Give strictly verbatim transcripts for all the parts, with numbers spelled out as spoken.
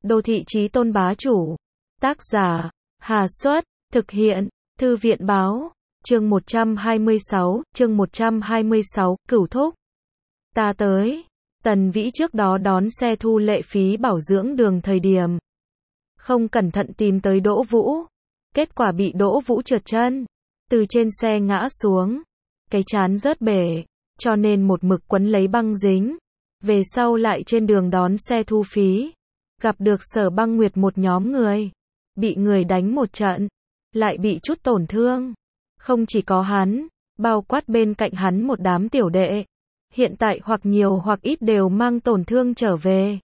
Đô thị chí tôn bá chủ. Tác giả, Hà Xuất, thực hiện, Thư viện báo, chương một trăm hai mươi sáu, chương một trăm hai mươi sáu, Cửu Thúc. Ta tới. Tần Vĩ trước đó đón xe thu lệ phí bảo dưỡng đường thời điểm. Không cẩn thận tìm tới Đỗ Vũ. Kết quả bị Đỗ Vũ trượt chân. Từ trên xe ngã xuống. Cái trán rớt bể. Cho nên một mực quấn lấy băng dính. Về sau lại trên đường đón xe thu phí. Gặp được Sở Băng Nguyệt một nhóm người. Bị người đánh một trận. Lại bị chút tổn thương. Không chỉ có hắn. Bao quát bên cạnh hắn một đám tiểu đệ. Hiện tại hoặc nhiều hoặc ít đều mang tổn thương trở về.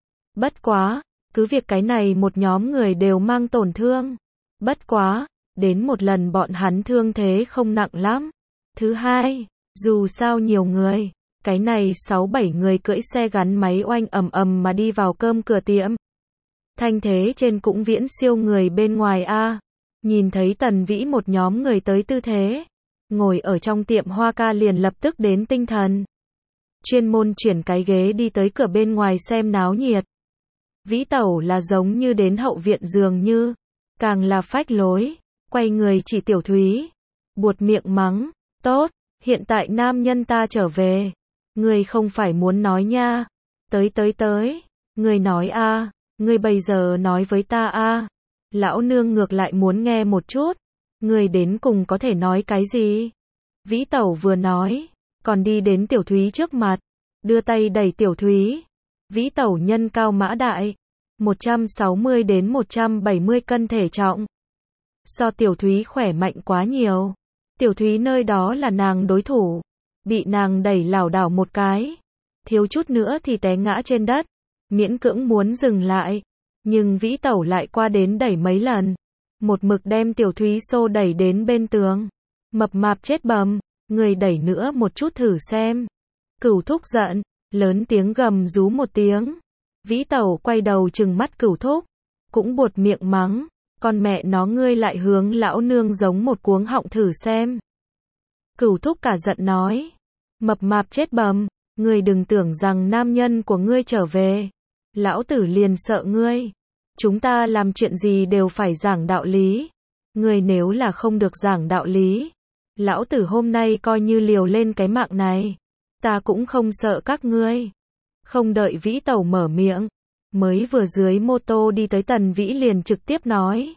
Bất quá. Cứ việc cái này một nhóm người đều mang tổn thương. Bất quá. Đến một lần bọn hắn thương thế không nặng lắm. Thứ hai. Dù sao nhiều người. Cái này sáu bảy người cưỡi xe gắn máy oanh ầm ầm mà đi vào cơm cửa tiệm. Thanh thế trên cũng viễn siêu người bên ngoài a. Nhìn thấy Tần Vĩ một nhóm người tới tư thế. Ngồi ở trong tiệm hoa ca liền lập tức đến tinh thần. Chuyên môn chuyển cái ghế đi tới cửa bên ngoài xem náo nhiệt. Vĩ Tẩu là giống như đến hậu viện dường như. Càng là phách lối. Quay người chỉ Tiểu Thúy. Buột miệng mắng. Tốt, hiện tại nam nhân ta trở về. Ngươi không phải muốn nói nha. Tới tới tới. Ngươi nói a, ngươi bây giờ nói với ta a. Lão nương ngược lại muốn nghe một chút. Ngươi đến cùng có thể nói cái gì? Vĩ Tẩu vừa nói. Còn đi đến Tiểu Thúy trước mặt. Đưa tay đẩy Tiểu Thúy. Vĩ Tẩu nhân cao mã đại. một trăm sáu mươi đến một trăm bảy mươi cân thể trọng. So Tiểu Thúy khỏe mạnh quá nhiều. Tiểu Thúy nơi đó là nàng đối thủ. Bị nàng đẩy lảo đảo một cái. Thiếu chút nữa thì té ngã trên đất. Miễn cưỡng muốn dừng lại. Nhưng Vĩ Tẩu lại qua đến đẩy mấy lần. Một mực đem Tiểu Thúy xô đẩy đến bên tường. Mập mạp chết bầm. Người đẩy nữa một chút thử xem. Cửu Thúc giận. Lớn tiếng gầm rú một tiếng. Vĩ Tẩu quay đầu trừng mắt Cửu Thúc. Cũng buột miệng mắng. Con mẹ nó ngươi lại hướng lão nương giống một cuống họng thử xem. Cửu Thúc cả giận nói. Mập mạp chết bầm. Ngươi đừng tưởng rằng nam nhân của ngươi trở về. Lão tử liền sợ ngươi. Chúng ta làm chuyện gì đều phải giảng đạo lý. Ngươi nếu là không được giảng đạo lý. Lão tử hôm nay coi như liều lên cái mạng này. Ta cũng không sợ các ngươi. Không đợi Vĩ Tẩu mở miệng. Mới vừa dưới mô tô đi tới Tần Vĩ liền trực tiếp nói.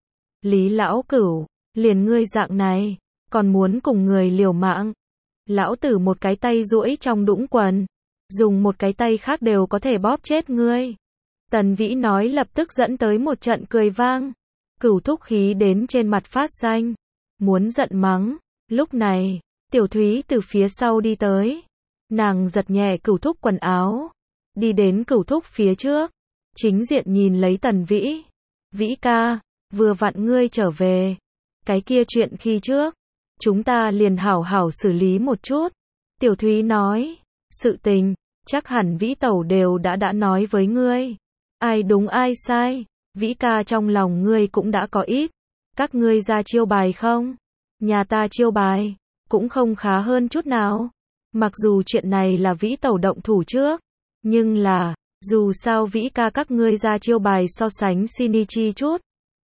Lý lão cửu. Liền ngươi dạng này. Còn muốn cùng người liều mạng. Lão tử một cái tay duỗi trong đũng quần. Dùng một cái tay khác đều có thể bóp chết ngươi. Tần Vĩ nói lập tức dẫn tới một trận cười vang. Cửu Thúc khí đến trên mặt phát xanh. Muốn giận mắng. Lúc này, Tiểu Thúy từ phía sau đi tới. Nàng giật nhẹ Cửu Thúc quần áo. Đi đến Cửu Thúc phía trước. Chính diện nhìn lấy Tần Vĩ. Vĩ ca, vừa vặn ngươi trở về. Cái kia chuyện khi trước. Chúng ta liền hảo hảo xử lý một chút. Tiểu Thúy nói. Sự tình, chắc hẳn Vĩ Tẩu đều đã đã nói với ngươi. Ai đúng ai sai. Vĩ ca trong lòng ngươi cũng đã có ít. Các ngươi ra chiêu bài không? Nhà ta chiêu bài. Cũng không khá hơn chút nào. Mặc dù chuyện này là Vĩ Tẩu động thủ trước. Nhưng là, dù sao Vĩ ca các ngươi ra chiêu bài so sánh xin đi chi chút.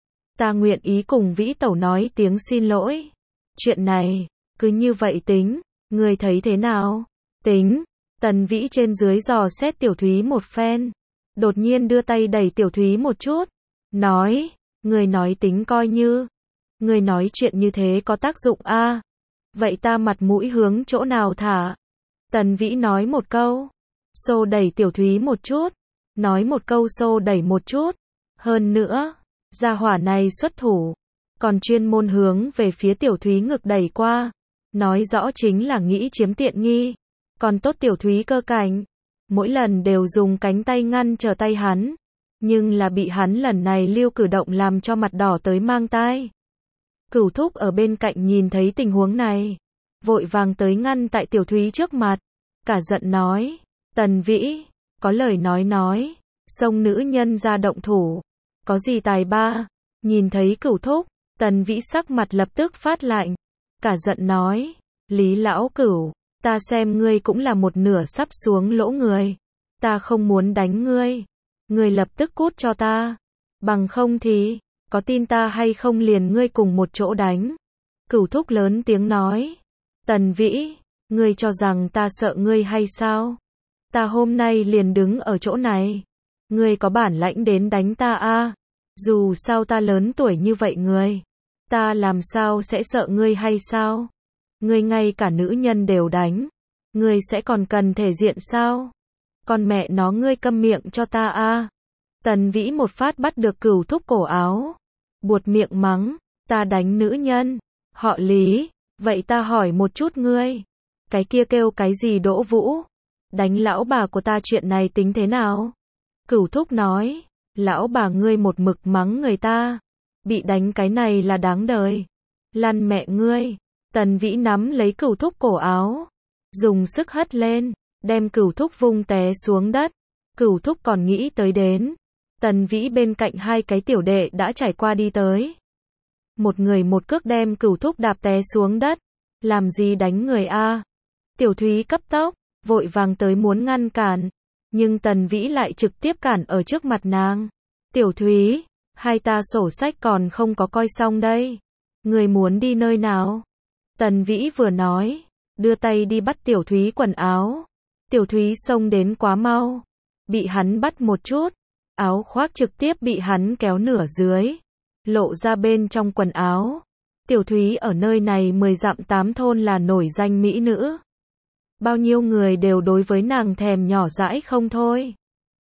Ta nguyện ý cùng Vĩ Tẩu nói tiếng xin lỗi. Chuyện này, cứ như vậy tính. Ngươi thấy thế nào? Tính. Tần Vĩ trên dưới dò xét Tiểu Thúy một phen. Đột nhiên đưa tay đẩy Tiểu Thúy một chút. Nói, ngươi nói tính coi như. Ngươi nói chuyện như thế có tác dụng a à? Vậy ta mặt mũi hướng chỗ nào thả? Tần Vĩ nói một câu. Xô đẩy Tiểu Thúy một chút. Nói một câu xô đẩy một chút. Hơn nữa, gia hỏa này xuất thủ. Còn chuyên môn hướng về phía Tiểu Thúy ngực đẩy qua. Nói rõ chính là nghĩ chiếm tiện nghi. Còn tốt Tiểu Thúy cơ cảnh. Mỗi lần đều dùng cánh tay ngăn trở tay hắn. Nhưng là bị hắn lần này lưu cử động làm cho mặt đỏ tới mang tai. Cửu Thúc ở bên cạnh nhìn thấy tình huống này. Vội vàng tới ngăn tại Tiểu Thúy trước mặt. Cả giận nói. Tần Vĩ, có lời nói nói. Xông nữ nhân ra động thủ. Có gì tài ba? Nhìn thấy Cửu Thúc. Tần Vĩ sắc mặt lập tức phát lạnh. Cả giận nói. Lý lão cửu. Ta xem ngươi cũng là một nửa sắp xuống lỗ người. Ta không muốn đánh ngươi. Ngươi lập tức cút cho ta. Bằng không thì, có tin ta hay không liền ngươi cùng một chỗ đánh. Cửu thúc lớn tiếng nói. Tần Vĩ, ngươi cho rằng ta sợ ngươi hay sao? Ta hôm nay liền đứng ở chỗ này. Ngươi có bản lãnh đến đánh ta a? Dù sao ta lớn tuổi như vậy ngươi. Ta làm sao sẽ sợ ngươi hay sao? Ngươi ngay cả nữ nhân đều đánh. Ngươi sẽ còn cần thể diện sao? Con mẹ nó ngươi câm miệng cho ta a. Tần Vĩ một phát bắt được Cửu thúc cổ áo. Buột miệng mắng, ta đánh nữ nhân. Họ Lý, vậy ta hỏi một chút ngươi. Cái kia kêu cái gì Đỗ Vũ? Đánh lão bà của ta chuyện này tính thế nào? Cửu thúc nói, lão bà ngươi một mực mắng người ta. Bị đánh cái này là đáng đời. Lăn mẹ ngươi. Tần Vĩ nắm lấy Cửu thúc cổ áo. Dùng sức hất lên, đem Cửu thúc vung té xuống đất. Cửu thúc còn nghĩ tới đến. Tần Vĩ bên cạnh hai cái tiểu đệ đã trải qua đi tới. Một người một cước đem Cửu thúc đạp té xuống đất. Làm gì đánh người a? Tiểu Thúy cấp tốc, vội vàng tới muốn ngăn cản. Nhưng Tần Vĩ lại trực tiếp cản ở trước mặt nàng. Tiểu Thúy, hai ta sổ sách còn không có coi xong đây. Người muốn đi nơi nào? Tần Vĩ vừa nói, đưa tay đi bắt Tiểu Thúy quần áo. Tiểu Thúy xông đến quá mau. Bị hắn bắt một chút. Áo khoác trực tiếp bị hắn kéo nửa dưới. Lộ ra bên trong quần áo. Tiểu Thúy ở nơi này mười dặm tám thôn là nổi danh mỹ nữ. Bao nhiêu người đều đối với nàng thèm nhỏ dãi không thôi.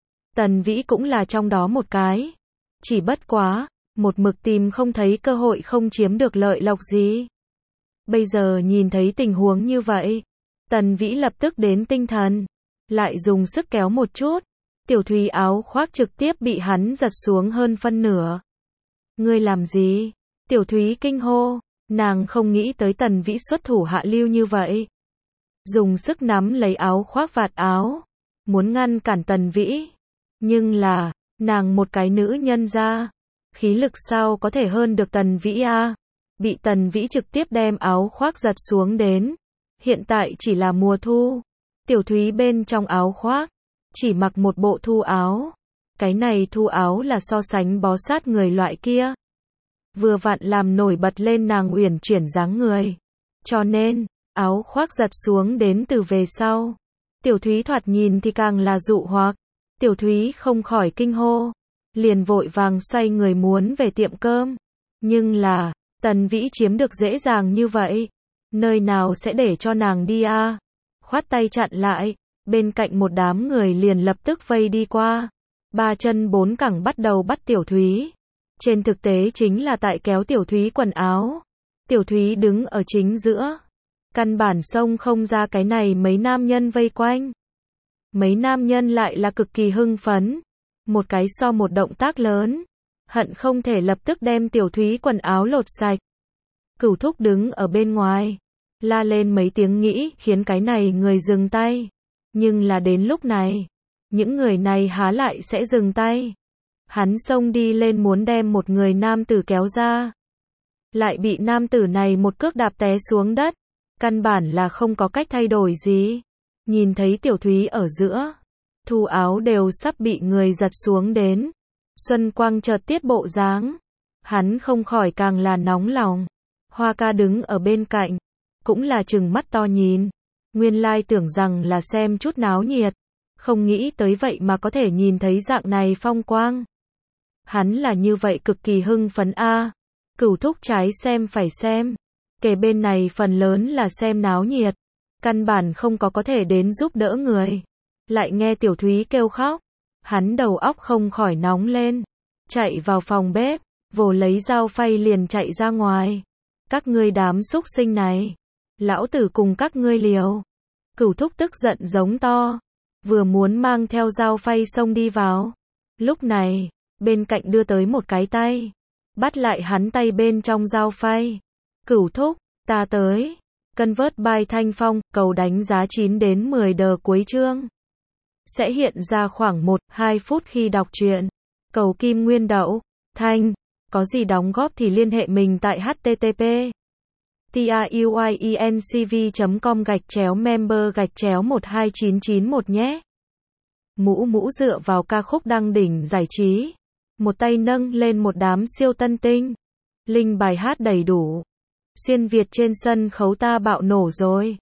Tần Vĩ cũng là trong đó một cái. Chỉ bất quá, một mực tìm không thấy cơ hội không chiếm được lợi lộc gì. Bây giờ nhìn thấy tình huống như vậy, Tần Vĩ lập tức đến tinh thần. Lại dùng sức kéo một chút. Tiểu Thúy áo khoác trực tiếp bị hắn giật xuống hơn phân nửa. Ngươi làm gì? Tiểu Thúy kinh hô. Nàng không nghĩ tới Tần Vĩ xuất thủ hạ lưu như vậy. Dùng sức nắm lấy áo khoác vạt áo. Muốn ngăn cản Tần Vĩ. Nhưng là, nàng một cái nữ nhân ra. Khí lực sao có thể hơn được Tần Vĩ a? Bị Tần Vĩ trực tiếp đem áo khoác giật xuống đến. Hiện tại chỉ là mùa thu. Tiểu Thúy bên trong áo khoác. Chỉ mặc một bộ thu áo. Cái này thu áo là so sánh bó sát người loại kia. Vừa vặn làm nổi bật lên nàng uyển chuyển dáng người. Cho nên, áo khoác giật xuống đến từ về sau. Tiểu Thúy thoạt nhìn thì càng là dụ hoặc. Tiểu Thúy không khỏi kinh hô. Liền vội vàng xoay người muốn về tiệm cơm. Nhưng là, Tần Vĩ chiếm được dễ dàng như vậy. Nơi nào sẽ để cho nàng đi a? Khoát tay chặn lại. Bên cạnh một đám người liền lập tức vây đi qua. Ba chân bốn cẳng bắt đầu bắt Tiểu Thúy. Trên thực tế chính là tại kéo Tiểu Thúy quần áo. Tiểu Thúy đứng ở chính giữa. Căn bản xông không ra cái này mấy nam nhân vây quanh. Mấy nam nhân lại là cực kỳ hưng phấn. Một cái so một động tác lớn. Hận không thể lập tức đem Tiểu Thúy quần áo lột sạch. Cửu thúc đứng ở bên ngoài. La lên mấy tiếng nghĩ khiến cái này người dừng tay. Nhưng là đến lúc này. Những người này há lại sẽ dừng tay. Hắn xông đi lên muốn đem một người nam tử kéo ra. Lại bị nam tử này một cước đạp té xuống đất. Căn bản là không có cách thay đổi gì. Nhìn thấy Tiểu Thúy ở giữa. Thu áo đều sắp bị người giật xuống đến. Xuân Quang chợt tiết bộ dáng. Hắn không khỏi càng là nóng lòng. Hoa ca đứng ở bên cạnh. Cũng là trừng mắt to nhìn. Nguyên lai tưởng rằng là xem chút náo nhiệt. Không nghĩ tới vậy mà có thể nhìn thấy dạng này phong quang. Hắn là như vậy cực kỳ hưng phấn a. Cửu thúc trái xem phải xem. Kể bên này phần lớn là xem náo nhiệt. Căn bản không có có thể đến giúp đỡ người. Lại nghe Tiểu Thúy kêu khóc. Hắn đầu óc không khỏi nóng lên. Chạy vào phòng bếp. Vồ lấy dao phay liền chạy ra ngoài. Các ngươi đám súc sinh này. Lão tử cùng các ngươi liều. Cửu thúc tức giận giống to. Vừa muốn mang theo dao phay xông đi vào. Lúc này, bên cạnh đưa tới một cái tay. Bắt lại hắn tay bên trong dao phay. Cửu thúc, ta tới. Convert by Thanh Phong, cầu đánh giá chín đến mười đờ cuối chương. Sẽ hiện ra khoảng một đến hai phút khi đọc truyện. Cầu kim nguyên đậu. Thanh. Có gì đóng góp thì liên hệ mình tại http truyencv chấm com gạch chéo member gạch chéo một hai chín chín một nhé. Mũ mũ dựa vào ca khúc đăng đỉnh giải trí. Một tay nâng lên một đám siêu tân tinh. Linh bài hát đầy đủ. Xuyên Việt trên sân khấu ta bạo nổ rồi.